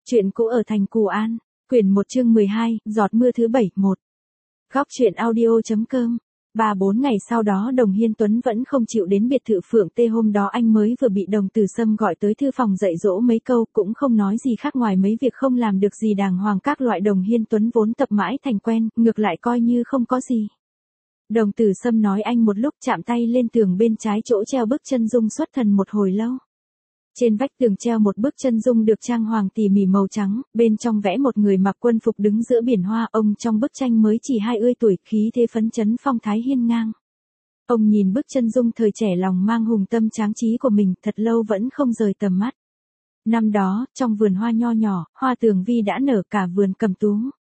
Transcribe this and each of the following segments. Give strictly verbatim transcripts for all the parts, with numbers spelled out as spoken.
Chuyện cũ ở thành Cù An, quyển một chương mười hai, giọt mưa thứ bảy, một. Góc truyện audio.com. Ba bốn ngày sau đó Đồng Hiên Tuấn vẫn không chịu đến biệt thự Phượng Tê, hôm đó anh mới vừa bị Đồng Tử Sâm gọi tới thư phòng dạy dỗ mấy câu, cũng không nói gì khác ngoài mấy việc không làm được gì đàng hoàng các loại. Đồng Hiên Tuấn vốn tập mãi thành quen, ngược lại coi như không có gì. Đồng Tử Sâm nói anh một lúc, chạm tay lên tường bên trái chỗ treo bức chân dung xuất thần một hồi lâu. Trên vách tường treo một bức chân dung được trang hoàng tỉ mỉ màu trắng, bên trong vẽ một người mặc quân phục đứng giữa biển hoa. Ông trong bức tranh mới chỉ hai mươi tuổi, khí thế phấn chấn phong thái hiên ngang. Ông nhìn bức chân dung thời trẻ lòng mang hùng tâm tráng trí của mình, thật lâu vẫn không rời tầm mắt. Năm đó, trong vườn hoa nho nhỏ, hoa tường vi đã nở cả vườn cẩm tú.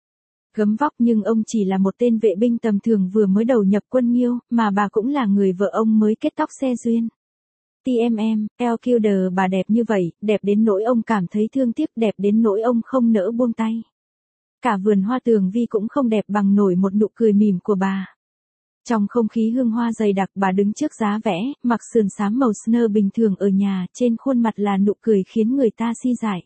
Gấm vóc, nhưng ông chỉ là một tên vệ binh tầm thường vừa mới đầu nhập quân Nghiêu, mà bà cũng là người vợ ông mới kết tóc xe duyên. tê em em, El Kilder, bà đẹp như vậy, đẹp đến nỗi ông cảm thấy thương tiếc, đẹp đến nỗi ông không nỡ buông tay. Cả vườn hoa tường vi cũng không đẹp bằng nổi một nụ cười mỉm của bà. Trong không khí hương hoa dày đặc, bà đứng trước giá vẽ, mặc sườn xám màu snơ bình thường ở nhà, trên khuôn mặt là nụ cười khiến người ta si dại.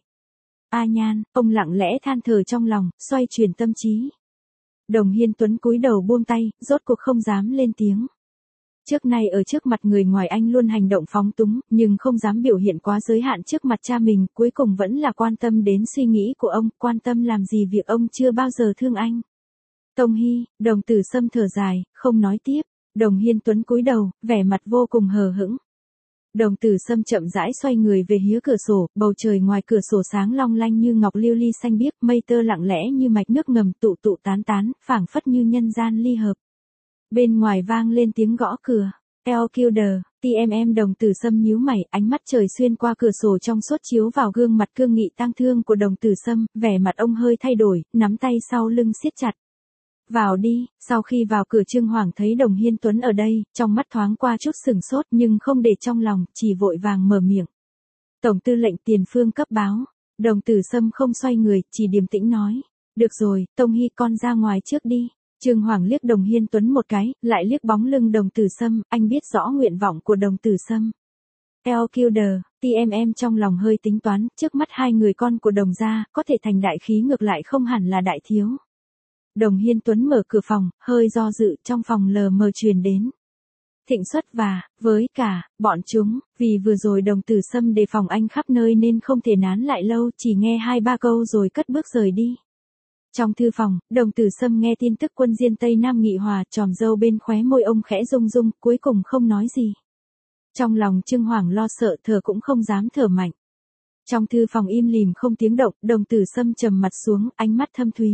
A Nhan, ông lặng lẽ than thở trong lòng, xoay chuyển tâm trí. Đồng Hiên Tuấn cúi đầu buông tay, rốt cuộc không dám lên tiếng. Trước nay ở trước mặt người ngoài anh luôn hành động phóng túng, nhưng không dám biểu hiện quá giới hạn trước mặt cha mình, cuối cùng vẫn là quan tâm đến suy nghĩ của ông, quan tâm làm gì việc ông chưa bao giờ thương anh. Tông Hy, Đồng Tử Sâm thở dài, không nói tiếp. Đồng Hiên Tuấn cúi đầu, vẻ mặt vô cùng hờ hững. Đồng Tử Sâm chậm rãi xoay người về phía cửa sổ, bầu trời ngoài cửa sổ sáng long lanh như ngọc lưu ly xanh biếc, mây tơ lặng lẽ như mạch nước ngầm tụ tụ tán tán, phảng phất như nhân gian ly hợp. Bên ngoài vang lên tiếng gõ cửa. El Kilder, tê em em. Đồng Tử Sâm nhíu mày, ánh mắt trời xuyên qua cửa sổ trong suốt chiếu vào gương mặt cương nghị tang thương của Đồng Tử Sâm, vẻ mặt ông hơi thay đổi, nắm tay sau lưng siết chặt. Vào đi. Sau khi vào cửa, Trương Hoàng thấy Đồng Hiên Tuấn ở đây, trong mắt thoáng qua chút sừng sốt nhưng không để trong lòng, chỉ vội vàng mở miệng. Tổng tư lệnh Tiền Phương cấp báo. Đồng Tử Sâm không xoay người, chỉ điềm tĩnh nói. Được rồi, Tông Hy, con ra ngoài trước đi. Trương Hoàng liếc Đồng Hiên Tuấn một cái, lại liếc bóng lưng Đồng Tử Sâm, anh biết rõ nguyện vọng của Đồng Tử Sâm. El Kilder, tê em em trong lòng hơi tính toán, trước mắt hai người con của Đồng gia, có thể thành đại khí, ngược lại không hẳn là đại thiếu. Đồng Hiên Tuấn mở cửa phòng, hơi do dự, trong phòng lờ mờ truyền đến. Thịnh Xuất và, với cả, bọn chúng, vì vừa rồi Đồng Tử Sâm đề phòng anh khắp nơi nên không thể nán lại lâu, chỉ nghe hai ba câu rồi cất bước rời đi. Trong thư phòng, Đồng Tử Sâm nghe tin tức quân diên Tây Nam nghị hòa, tròm râu bên khóe môi ông khẽ rung rung, cuối cùng không nói gì. Trong lòng Trương Hoàng lo sợ, thở cũng không dám thở mạnh. Trong thư phòng im lìm không tiếng động, Đồng Tử Sâm trầm mặt xuống, ánh mắt thâm thúy.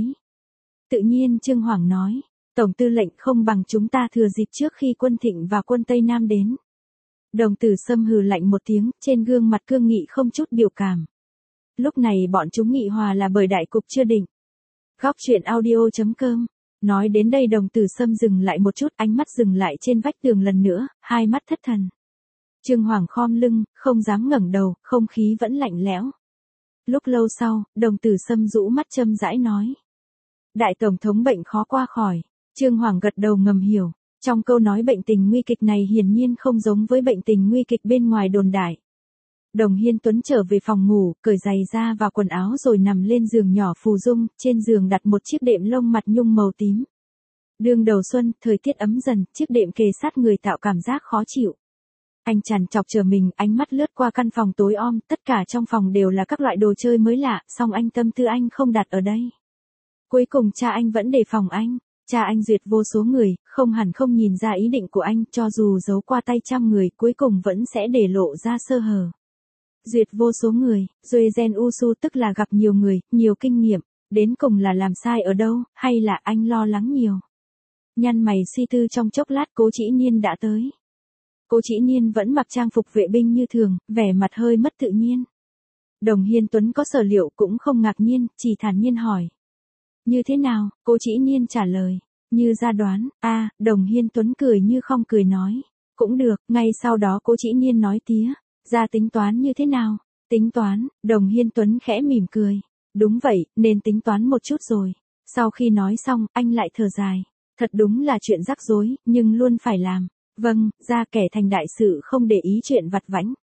Tự nhiên Trương Hoàng nói, Tổng tư lệnh, không bằng chúng ta thừa dịp trước khi quân Thịnh và quân Tây Nam đến. Đồng Tử Sâm hừ lạnh một tiếng, trên gương mặt cương nghị không chút biểu cảm. Lúc này bọn chúng nghị hòa là bởi đại cục chưa định. Góc truyện audio.com. Nói đến đây Đồng Tử Sâm dừng lại một chút, ánh mắt dừng lại trên vách tường lần nữa, hai mắt thất thần. Trương Hoàng khom lưng, không dám ngẩng đầu, không khí vẫn lạnh lẽo. Lúc lâu sau, Đồng Tử Sâm rũ mắt châm rãi nói. Đại tổng thống bệnh khó qua khỏi. Trương Hoàng gật đầu ngầm hiểu. Trong câu nói bệnh tình nguy kịch này hiển nhiên không giống với bệnh tình nguy kịch bên ngoài đồn đại. Đồng Hiên Tuấn trở về phòng ngủ, cởi giày ra và quần áo rồi nằm lên giường nhỏ phù dung, trên giường đặt một chiếc đệm lông mặt nhung màu tím. Đương đầu xuân, thời tiết ấm dần, chiếc đệm kề sát người tạo cảm giác khó chịu. Anh trằn trọc chờ mình, ánh mắt lướt qua căn phòng tối om, tất cả trong phòng đều là các loại đồ chơi mới lạ, song anh tâm tư anh không đặt ở đây. Cuối cùng cha anh vẫn đề phòng anh. Cha anh duyệt vô số người, không hẳn không nhìn ra ý định của anh, cho dù giấu qua tay trăm người, cuối cùng vẫn sẽ để lộ ra sơ hở. Duyệt vô số người, rồi gen Usu tức là gặp nhiều người, nhiều kinh nghiệm, đến cùng là làm sai ở đâu, hay là anh lo lắng nhiều. Nhăn mày suy tư trong chốc lát, Cố Trĩ Niên đã tới. Cố Trĩ Niên vẫn mặc trang phục vệ binh như thường, vẻ mặt hơi mất tự nhiên. Đồng Hiên Tuấn có sở liệu cũng không ngạc nhiên, chỉ thản nhiên hỏi. Như thế nào? Cố Trĩ Niên trả lời. Như ra đoán. A, à, Đồng Hiên Tuấn cười như không cười nói. Cũng được. Ngay sau đó Cố Trĩ Niên nói tía. Ra tính toán như thế nào? Tính toán. Đồng Hiên Tuấn khẽ mỉm cười. Đúng vậy, nên tính toán một chút rồi. Sau khi nói xong, anh lại thở dài. Thật đúng là chuyện rắc rối, nhưng luôn phải làm. Vâng, ra kẻ thành đại sự không để ý chuyện vặt vãnh.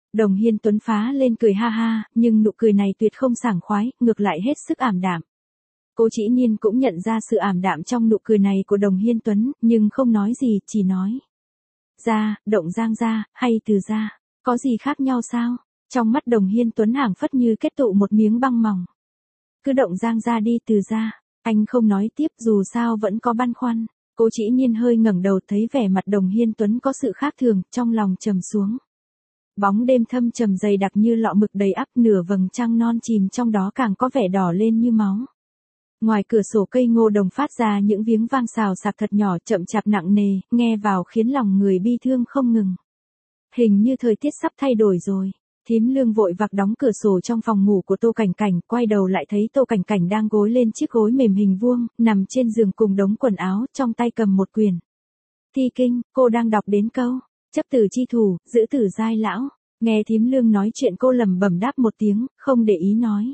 Đồng Hiên Tuấn phá lên cười ha ha, nhưng nụ cười này tuyệt không sảng khoái, ngược lại hết sức ảm đạm. Cố Chỉ Nhiên cũng nhận ra sự ảm đạm trong nụ cười này của Đồng Hiên Tuấn, nhưng không nói gì, chỉ nói. Ra, động Giang ra, hay Từ ra, có gì khác nhau sao? Trong mắt Đồng Hiên Tuấn hảng phất như kết tụ một miếng băng mỏng. Cứ động Giang ra đi Từ ra, anh không nói tiếp dù sao vẫn có băn khoăn. Cố Chỉ Nhiên hơi ngẩng đầu thấy vẻ mặt Đồng Hiên Tuấn có sự khác thường, trong lòng trầm xuống. Bóng đêm thâm trầm dày đặc như lọ mực đầy ắp, nửa vầng trăng non chìm trong đó càng có vẻ đỏ lên như máu. Ngoài cửa sổ cây ngô đồng phát ra những tiếng vang xào xạc thật nhỏ, chậm chạp nặng nề, nghe vào khiến lòng người bi thương không ngừng. Hình như thời tiết sắp thay đổi rồi. Thím Lương vội vạc đóng cửa sổ trong phòng ngủ của Tô Cảnh Cảnh, quay đầu lại thấy Tô Cảnh Cảnh đang gối lên chiếc gối mềm hình vuông, nằm trên giường cùng đống quần áo, trong tay cầm một quyển thi kinh. Cô đang đọc đến câu chấp tử chi thủ, giữ tử giai lão. Nghe thím Lương nói chuyện cô lẩm bẩm đáp một tiếng, không để ý nói.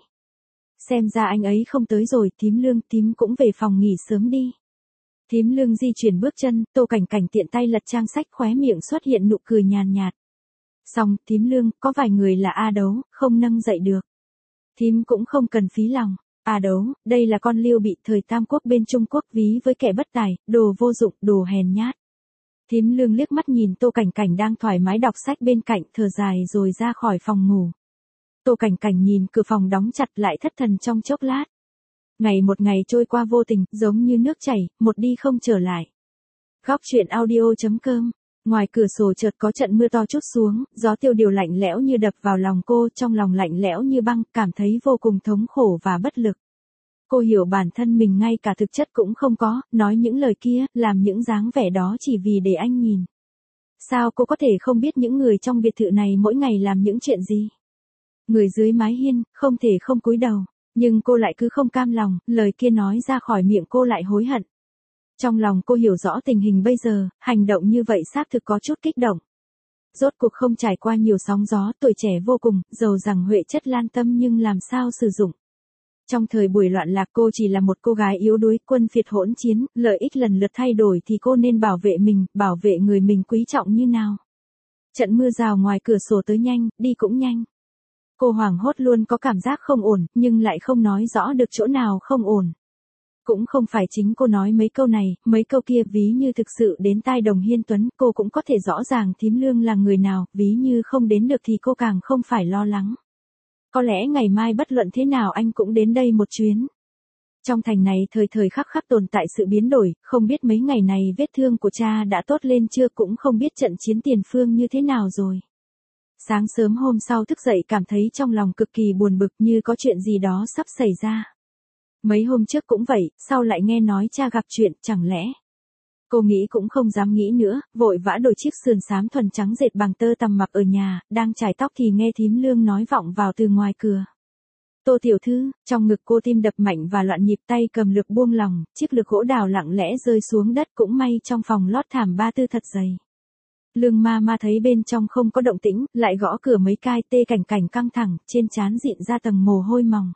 Xem ra anh ấy không tới rồi, thím Lương, thím cũng về phòng nghỉ sớm đi. Thím Lương di chuyển bước chân, Tô Cảnh Cảnh tiện tay lật trang sách, khóe miệng xuất hiện nụ cười nhàn nhạt. Xong, thím Lương, có vài người là A Đấu, không nâng dậy được. Thím cũng không cần phí lòng. A Đấu, đây là con Liêu bị thời Tam Quốc bên Trung Quốc ví với kẻ bất tài, đồ vô dụng, đồ hèn nhát. Thím Lương liếc mắt nhìn Tô Cảnh Cảnh đang thoải mái đọc sách bên cạnh, thở dài rồi ra khỏi phòng ngủ. Tô Cảnh Cảnh nhìn cửa phòng đóng chặt lại thất thần trong chốc lát. Ngày một ngày trôi qua vô tình, giống như nước chảy, một đi không trở lại. Góc truyện audio chấm com. Ngoài cửa sổ chợt có trận mưa to trút xuống, gió tiêu điều lạnh lẽo như đập vào lòng cô, trong lòng lạnh lẽo như băng, cảm thấy vô cùng thống khổ và bất lực. Cô hiểu bản thân mình ngay cả thực chất cũng không có, nói những lời kia, làm những dáng vẻ đó chỉ vì để anh nhìn. Sao cô có thể không biết những người trong biệt thự này mỗi ngày làm những chuyện gì? Người dưới mái hiên, không thể không cúi đầu, nhưng cô lại cứ không cam lòng, lời kia nói ra khỏi miệng cô lại hối hận. Trong lòng cô hiểu rõ tình hình bây giờ, hành động như vậy xác thực có chút kích động. Rốt cuộc không trải qua nhiều sóng gió, tuổi trẻ vô cùng, giàu rằng huệ chất lan tâm nhưng làm sao sử dụng. Trong thời buổi loạn lạc cô chỉ là một cô gái yếu đuối, quân phiệt hỗn chiến, lợi ích lần lượt thay đổi thì cô nên bảo vệ mình, bảo vệ người mình quý trọng như nào. Trận mưa rào ngoài cửa sổ tới nhanh, đi cũng nhanh. Cô hoảng hốt luôn có cảm giác không ổn, nhưng lại không nói rõ được chỗ nào không ổn. Cũng không phải chính cô nói mấy câu này, mấy câu kia ví như thực sự đến tai Đồng Hiên Tuấn, cô cũng có thể rõ ràng thím Lương là người nào, ví như không đến được thì cô càng không phải lo lắng. Có lẽ ngày mai bất luận thế nào anh cũng đến đây một chuyến. Trong thành này thời thời khắc khắc tồn tại sự biến đổi, không biết mấy ngày này vết thương của cha đã tốt lên chưa, cũng không biết trận chiến tiền phương như thế nào rồi. Sáng sớm hôm sau thức dậy cảm thấy trong lòng cực kỳ buồn bực như có chuyện gì đó sắp xảy ra. Mấy hôm trước cũng vậy, sau lại nghe nói cha gặp chuyện, chẳng lẽ. Cô nghĩ cũng không dám nghĩ nữa, vội vã đổi chiếc sườn xám thuần trắng dệt bằng tơ tằm mặc ở nhà, đang chải tóc thì nghe thím Lương nói vọng vào từ ngoài cửa. Tô tiểu thư, trong ngực cô tim đập mạnh và loạn nhịp, tay cầm lược buông lòng, chiếc lược gỗ đào lặng lẽ rơi xuống đất, cũng may trong phòng lót thảm ba tư thật dày. Lương ma ma thấy bên trong không có động tĩnh, lại gõ cửa mấy cái, Tê Cảnh Cảnh căng thẳng, trên trán dịn ra tầng mồ hôi mỏng.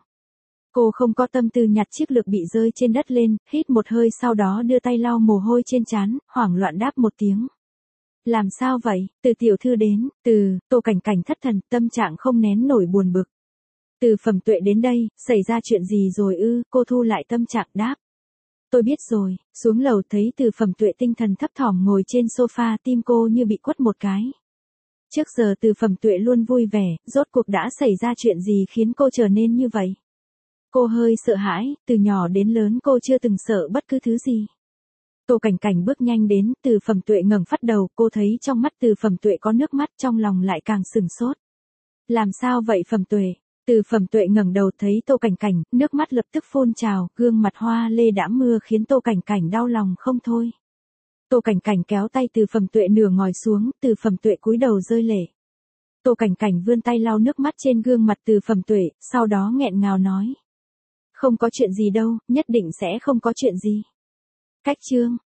Cô không có tâm tư nhặt chiếc lược bị rơi trên đất lên, hít một hơi sau đó đưa tay lau mồ hôi trên trán, hoảng loạn đáp một tiếng. Làm sao vậy? Từ tiểu thư đến, từ, Tô Cảnh Cảnh thất thần, tâm trạng không nén nổi buồn bực. Từ Phẩm Tuệ đến đây, xảy ra chuyện gì rồi ư? Cô thu lại tâm trạng đáp. Tôi biết rồi. Xuống lầu thấy Từ Phẩm Tuệ tinh thần thấp thỏm ngồi trên sofa, tim cô như bị quất một cái. Trước giờ Từ Phẩm Tuệ luôn vui vẻ, rốt cuộc đã xảy ra chuyện gì khiến cô trở nên như vậy? Cô hơi sợ hãi, từ nhỏ đến lớn cô chưa từng sợ bất cứ thứ gì. Tô Cảnh Cảnh bước nhanh đến, Từ Phẩm Tuệ ngẩng phát đầu, cô thấy trong mắt Từ Phẩm Tuệ có nước mắt, trong lòng lại càng sửng sốt. Làm sao vậy Phẩm Tuệ? Từ Phẩm Tuệ ngẩng đầu thấy Tô Cảnh Cảnh, nước mắt lập tức phun trào, gương mặt hoa lê đẫm mưa khiến Tô Cảnh Cảnh đau lòng không thôi. Tô Cảnh Cảnh kéo tay Từ Phẩm Tuệ nửa ngồi xuống, Từ Phẩm Tuệ cúi đầu rơi lệ. Tô Cảnh Cảnh vươn tay lau nước mắt trên gương mặt Từ Phẩm Tuệ, sau đó nghẹn ngào nói. Không có chuyện gì đâu, nhất định sẽ không có chuyện gì. Cách chương